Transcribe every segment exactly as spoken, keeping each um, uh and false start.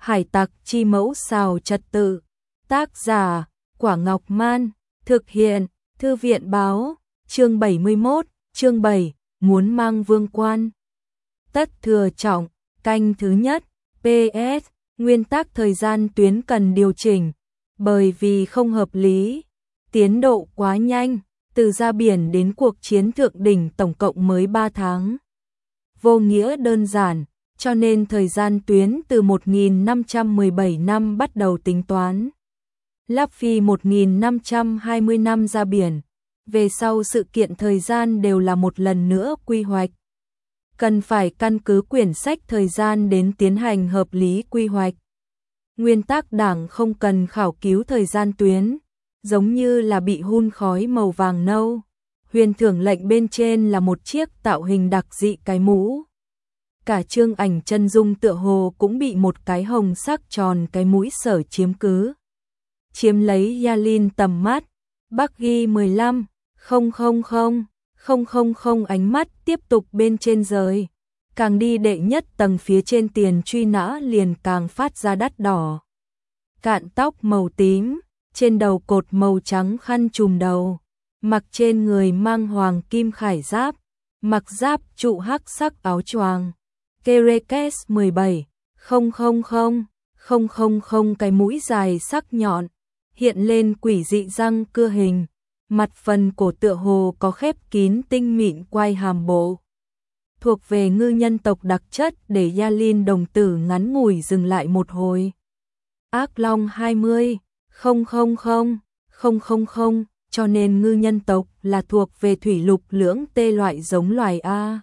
Hải tặc chi mẫu xào trật tự. Tác giả, Quả Ngọc Man. Thực hiện, Thư viện báo. Chương bảy mươi mốt, chương bảy, muốn mang vương quan. Tất Thừa Trọng, canh thứ nhất. pê ét, nguyên tắc thời gian tuyến cần điều chỉnh, bởi vì không hợp lý. Tiến độ quá nhanh, từ ra biển đến cuộc chiến thượng đỉnh tổng cộng mới ba tháng. Vô nghĩa đơn giản, cho nên thời gian tuyến từ một nghìn năm trăm mười bảy năm bắt đầu tính toán. Luffy một nghìn năm trăm hai mươi năm ra biển, về sau sự kiện thời gian đều là một lần nữa quy hoạch. Cần phải căn cứ quyển sách thời gian đến tiến hành hợp lý quy hoạch. Nguyên tắc đảng không cần khảo cứu thời gian tuyến, giống như là bị hun khói màu vàng nâu. Huyền thưởng lệnh bên trên là một chiếc tạo hình đặc dị cái mũ. Cả chương ảnh chân dung tựa hồ cũng bị một cái hồng sắc tròn cái mũi sở chiếm cứ. Chiếm lấy Yalin tầm mắt. Buggy mười lăm, không không không, không không không ánh mắt tiếp tục bên trên rời. Càng đi đệ nhất tầng phía trên tiền truy nã liền càng phát ra đắt đỏ. Cạn tóc màu tím, trên đầu cột màu trắng khăn trùm đầu. Mặc trên người mang hoàng kim khải giáp, mặc giáp trụ hắc sắc áo choàng. Kerekes mười bảy, không không không, không không không cái mũi dài sắc nhọn, hiện lên quỷ dị răng cưa hình, mặt phần cổ tựa hồ có khép kín tinh mịn quai hàm bộ. Thuộc về ngư nhân tộc đặc chất để Yalin đồng tử ngắn ngủi dừng lại một hồi. Ác Long hai mươi, không không không, không không không, cho nên ngư nhân tộc là thuộc về thủy lục lưỡng tê loại giống loài A.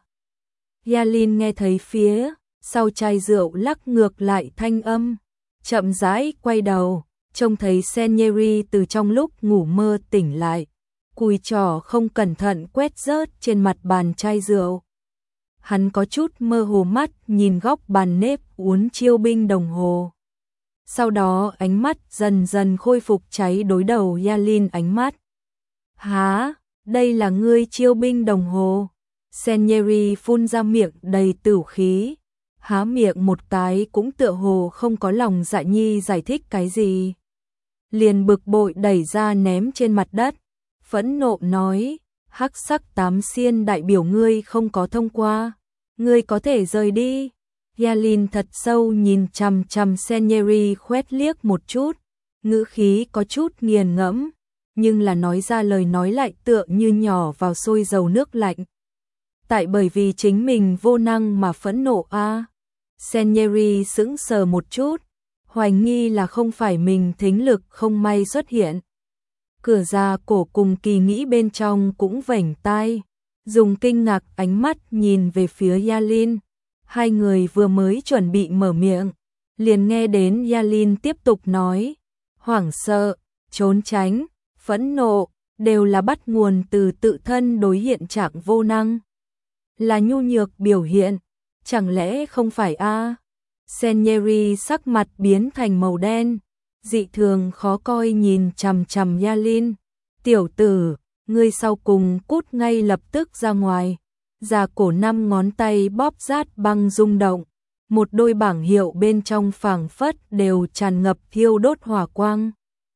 Yalin nghe thấy phía sau chai rượu lắc ngược lại thanh âm, chậm rãi quay đầu, trông thấy Senieri từ trong lúc ngủ mơ tỉnh lại, cùi trỏ không cẩn thận quét rớt trên mặt bàn chai rượu. Hắn có chút mơ hồ mắt nhìn góc bàn nếp uốn chiêu binh đồng hồ. Sau đó ánh mắt dần dần khôi phục cháy đối đầu Yalin ánh mắt. Hả, đây là ngươi chiêu binh đồng hồ? Senieri phun ra miệng đầy tửu khí, há miệng một cái cũng tựa hồ không có lòng dạ nhi giải thích cái gì. Liền bực bội đẩy ra ném trên mặt đất, phẫn nộ nói, hắc sắc tám xiên đại biểu ngươi không có thông qua, ngươi có thể rời đi. Yalin thật sâu nhìn chằm chằm Senieri khoét liếc một chút, ngữ khí có chút nghiền ngẫm, nhưng là nói ra lời nói lại tựa như nhỏ vào sôi dầu nước lạnh. Tại bởi vì chính mình vô năng mà phẫn nộ a. À. Senieri sững sờ một chút, hoài nghi là không phải mình thính lực không may xuất hiện. Cửa ra cổ cùng kỳ nghĩ bên trong cũng vểnh tai, dùng kinh ngạc ánh mắt nhìn về phía Yalin. Hai người vừa mới chuẩn bị mở miệng, liền nghe đến Yalin tiếp tục nói, hoảng sợ, trốn tránh, phẫn nộ, đều là bắt nguồn từ tự thân đối hiện trạng vô năng. Là nhu nhược biểu hiện, chẳng lẽ không phải a? À? Senieri sắc mặt biến thành màu đen, dị thường khó coi nhìn chằm chằm Yalin. Tiểu tử, ngươi sau cùng cút ngay lập tức ra ngoài. Già cổ năm ngón tay bóp rát băng rung động, một đôi bảng hiệu bên trong phảng phất đều tràn ngập thiêu đốt hỏa quang.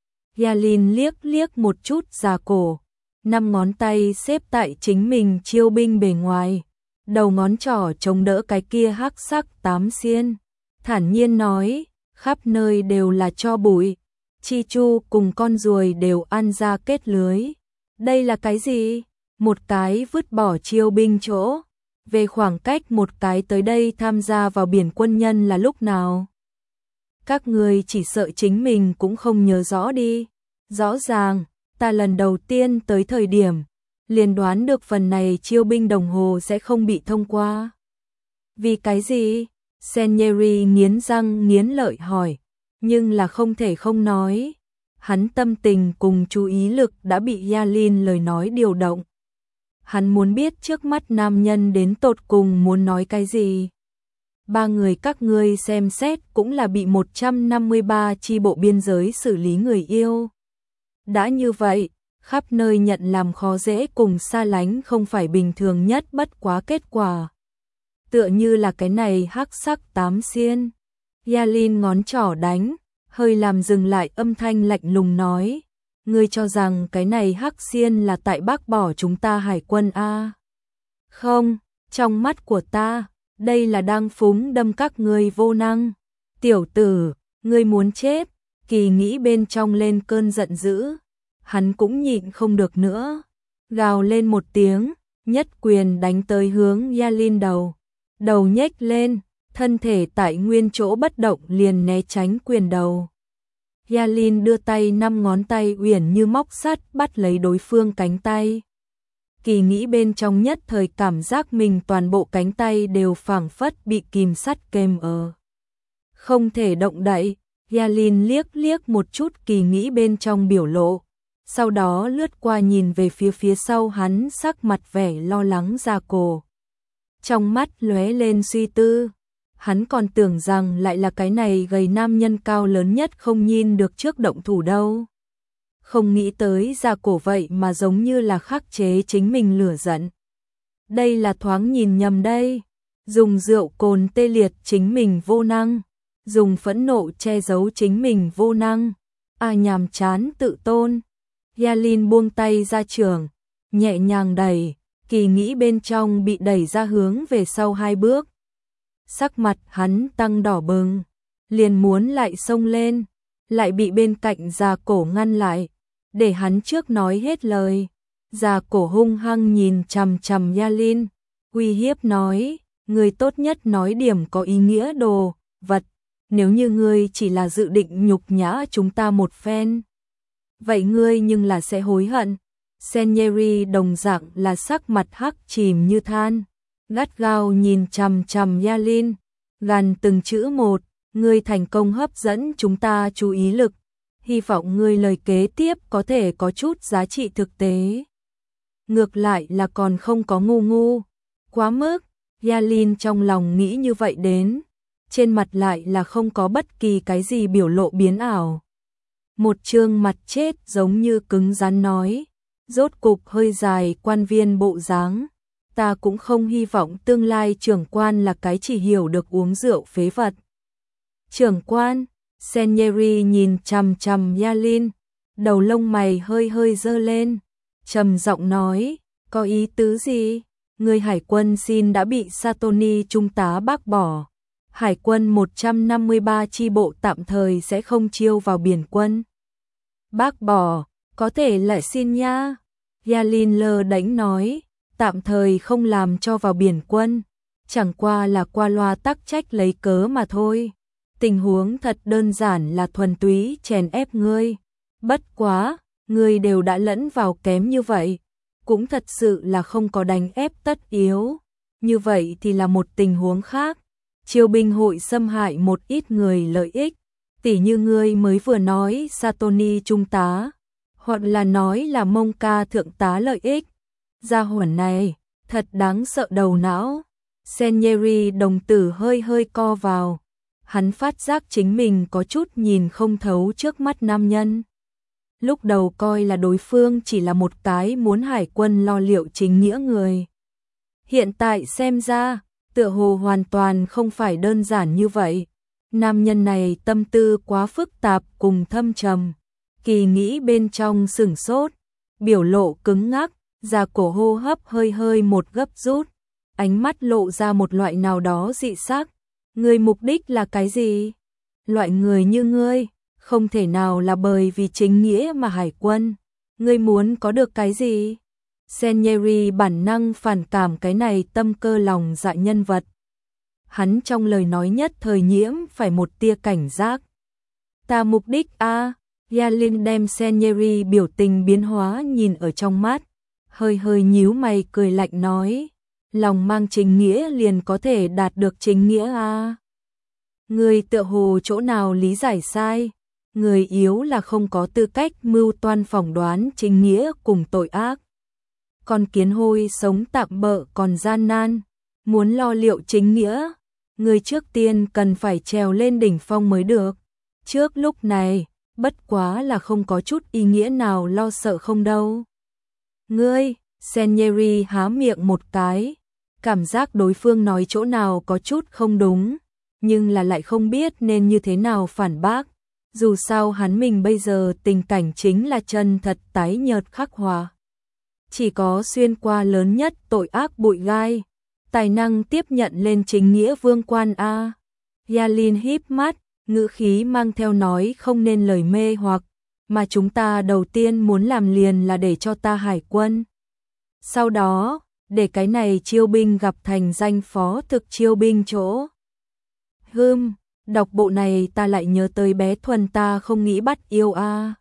Yalin liếc liếc một chút già cổ, năm ngón tay xếp tại chính mình chiêu binh bề ngoài, đầu ngón trỏ chống đỡ cái kia hắc sắc tám xiên, thản nhiên nói, khắp nơi đều là tro bụi, chi chu cùng con ruồi đều ăn ra kết lưới. Đây là cái gì? Một cái vứt bỏ chiêu binh chỗ, về khoảng cách một cái tới đây tham gia vào biển quân nhân là lúc nào? Các người chỉ sợ chính mình cũng không nhớ rõ đi. Rõ ràng, ta lần đầu tiên tới thời điểm, liền đoán được phần này chiêu binh đồng hồ sẽ không bị thông qua. Vì cái gì? Senieri nghiến răng nghiến lợi hỏi, nhưng là không thể không nói. Hắn tâm tình cùng chú ý lực đã bị Yalin lời nói điều động. Hắn muốn biết trước mắt nam nhân đến tột cùng muốn nói cái gì. Ba người các ngươi xem xét cũng là bị một trăm năm mươi ba chi bộ biên giới xử lý người yêu. Đã như vậy, khắp nơi nhận làm khó dễ cùng xa lánh không phải bình thường nhất bất quá kết quả. Tựa như là cái này hắc sắc tám xiên. Yalin ngón trỏ đánh, hơi làm dừng lại âm thanh lạnh lùng nói. Ngươi cho rằng cái này hắc xiên là tại bác bỏ chúng ta hải quân a? Không, trong mắt của ta, đây là đang phúng đâm các ngươi vô năng. Tiểu tử, ngươi muốn chết, Kỳ Nghĩ bên trong lên cơn giận dữ. Hắn cũng nhịn không được nữa, gào lên một tiếng, nhất quyền đánh tới hướng Yalin đầu. Đầu nhếch lên, thân thể tại nguyên chỗ bất động liền né tránh quyền đầu. Yalin đưa tay năm ngón tay uyển như móc sắt bắt lấy đối phương cánh tay. Kỳ Nghĩ bên trong nhất thời cảm giác mình toàn bộ cánh tay đều phảng phất bị kìm sắt kềm ở. Không thể động đậy, Yalin liếc liếc một chút Kỳ Nghĩ bên trong biểu lộ, sau đó lướt qua nhìn về phía phía sau hắn, sắc mặt vẻ lo lắng Gia Cổ. Trong mắt lóe lên suy tư, hắn còn tưởng rằng lại là cái này gầy nam nhân cao lớn nhất không nhìn được trước động thủ đâu. Không nghĩ tới Gia Cổ vậy mà giống như là khắc chế chính mình lửa giận. Đây là thoáng nhìn nhầm đây, dùng rượu cồn tê liệt chính mình vô năng, dùng phẫn nộ che giấu chính mình vô năng, à nhàm chán tự tôn. Yalin buông tay ra trường, nhẹ nhàng đẩy, Kỳ Nghĩ bên trong bị đẩy ra hướng về sau hai bước. Sắc mặt hắn tăng đỏ bừng, liền muốn lại xông lên, lại bị bên cạnh Gia Cổ ngăn lại, để hắn trước nói hết lời. Gia Cổ hung hăng nhìn chằm chằm Yalin, uy hiếp nói, ngươi tốt nhất nói điểm có ý nghĩa đồ vật, nếu như ngươi chỉ là dự định nhục nhã chúng ta một phen, vậy ngươi nhưng là sẽ hối hận. Sanyeri đồng dạng là sắc mặt hắc chìm như than, gắt gao nhìn chằm chằm Yalin, gằn từng chữ một, ngươi thành công hấp dẫn chúng ta chú ý lực, hy vọng ngươi lời kế tiếp có thể có chút giá trị thực tế. Ngược lại là còn không có ngu ngu, quá mức. Yalin trong lòng nghĩ như vậy đến, trên mặt lại là không có bất kỳ cái gì biểu lộ biến ảo. Một trương mặt chết giống như cứng rắn nói, rốt cục hơi dài quan viên bộ dáng, ta cũng không hy vọng tương lai trưởng quan là cái chỉ hiểu được uống rượu phế vật. Trưởng quan, Sanyeri nhìn chằm chằm Yalin, đầu lông mày hơi hơi dơ lên, trầm giọng nói, có ý tứ gì? Người hải quân xin đã bị Satoni trung tá bác bỏ. Hải quân một trăm năm mươi ba chi bộ tạm thời sẽ không chiêu vào biển quân. Bác bỏ, có thể lại xin nha. Yalin lơ đánh nói, tạm thời không làm cho vào biển quân, chẳng qua là qua loa tắc trách lấy cớ mà thôi. Tình huống thật đơn giản là thuần túy chèn ép ngươi. Bất quá, ngươi đều đã lẫn vào kém như vậy, cũng thật sự là không có đánh ép tất yếu. Như vậy thì là một tình huống khác. Triều binh hội xâm hại một ít người lợi ích, tỉ như ngươi mới vừa nói Satoni trung tá, hoặc là nói là Mông Ca thượng tá lợi ích. Gia hỏa này, thật đáng sợ đầu não. Sanyeri đồng tử hơi hơi co vào. Hắn phát giác chính mình có chút nhìn không thấu trước mắt nam nhân. Lúc đầu coi là đối phương chỉ là một cái muốn hải quân lo liệu chính nghĩa người. Hiện tại xem ra, tựa hồ hoàn toàn không phải đơn giản như vậy. Nam nhân này tâm tư quá phức tạp cùng thâm trầm. Kỳ Nghĩ bên trong sửng sốt, biểu lộ cứng ngắc, Gia Cổ hô hấp hơi hơi một gấp rút, ánh mắt lộ ra một loại nào đó dị sắc. Ngươi mục đích là cái gì? Loại người như ngươi, không thể nào là bởi vì chính nghĩa mà hải quân. Ngươi muốn có được cái gì? Sanyeri bản năng phản cảm cái này tâm cơ lòng dạ nhân vật. Hắn trong lời nói nhất thời nhiễm phải một tia cảnh giác. Ta mục đích a à? Yalin đem Sanyeri biểu tình biến hóa nhìn ở trong mắt, hơi hơi nhíu mày cười lạnh nói, lòng mang chính nghĩa liền có thể đạt được chính nghĩa a à? Người tựa hồ chỗ nào lý giải sai, người yếu là không có tư cách mưu toan phỏng đoán chính nghĩa cùng tội ác. Con kiến hôi sống tạm bợ còn gian nan, muốn lo liệu chính nghĩa, người trước tiên cần phải trèo lên đỉnh phong mới được. Trước lúc này, bất quá là không có chút ý nghĩa nào lo sợ không đâu. Ngươi, Sanyeri há miệng một cái, cảm giác đối phương nói chỗ nào có chút không đúng, nhưng là lại không biết nên như thế nào phản bác. Dù sao hắn mình bây giờ tình cảnh chính là chân thật tái nhợt khắc hòa. Chỉ có xuyên qua lớn nhất tội ác bụi gai, tài năng tiếp nhận lên chính nghĩa vương quan a. Yalin híp mắt, ngữ khí mang theo nói không nên lời mê hoặc, mà chúng ta đầu tiên muốn làm liền là để cho ta hải quân. Sau đó, để cái này chiêu binh gặp thành danh phó thực chiêu binh chỗ. Hừm, đọc bộ này ta lại nhớ tới bé Thuần ta không nghĩ bắt yêu a.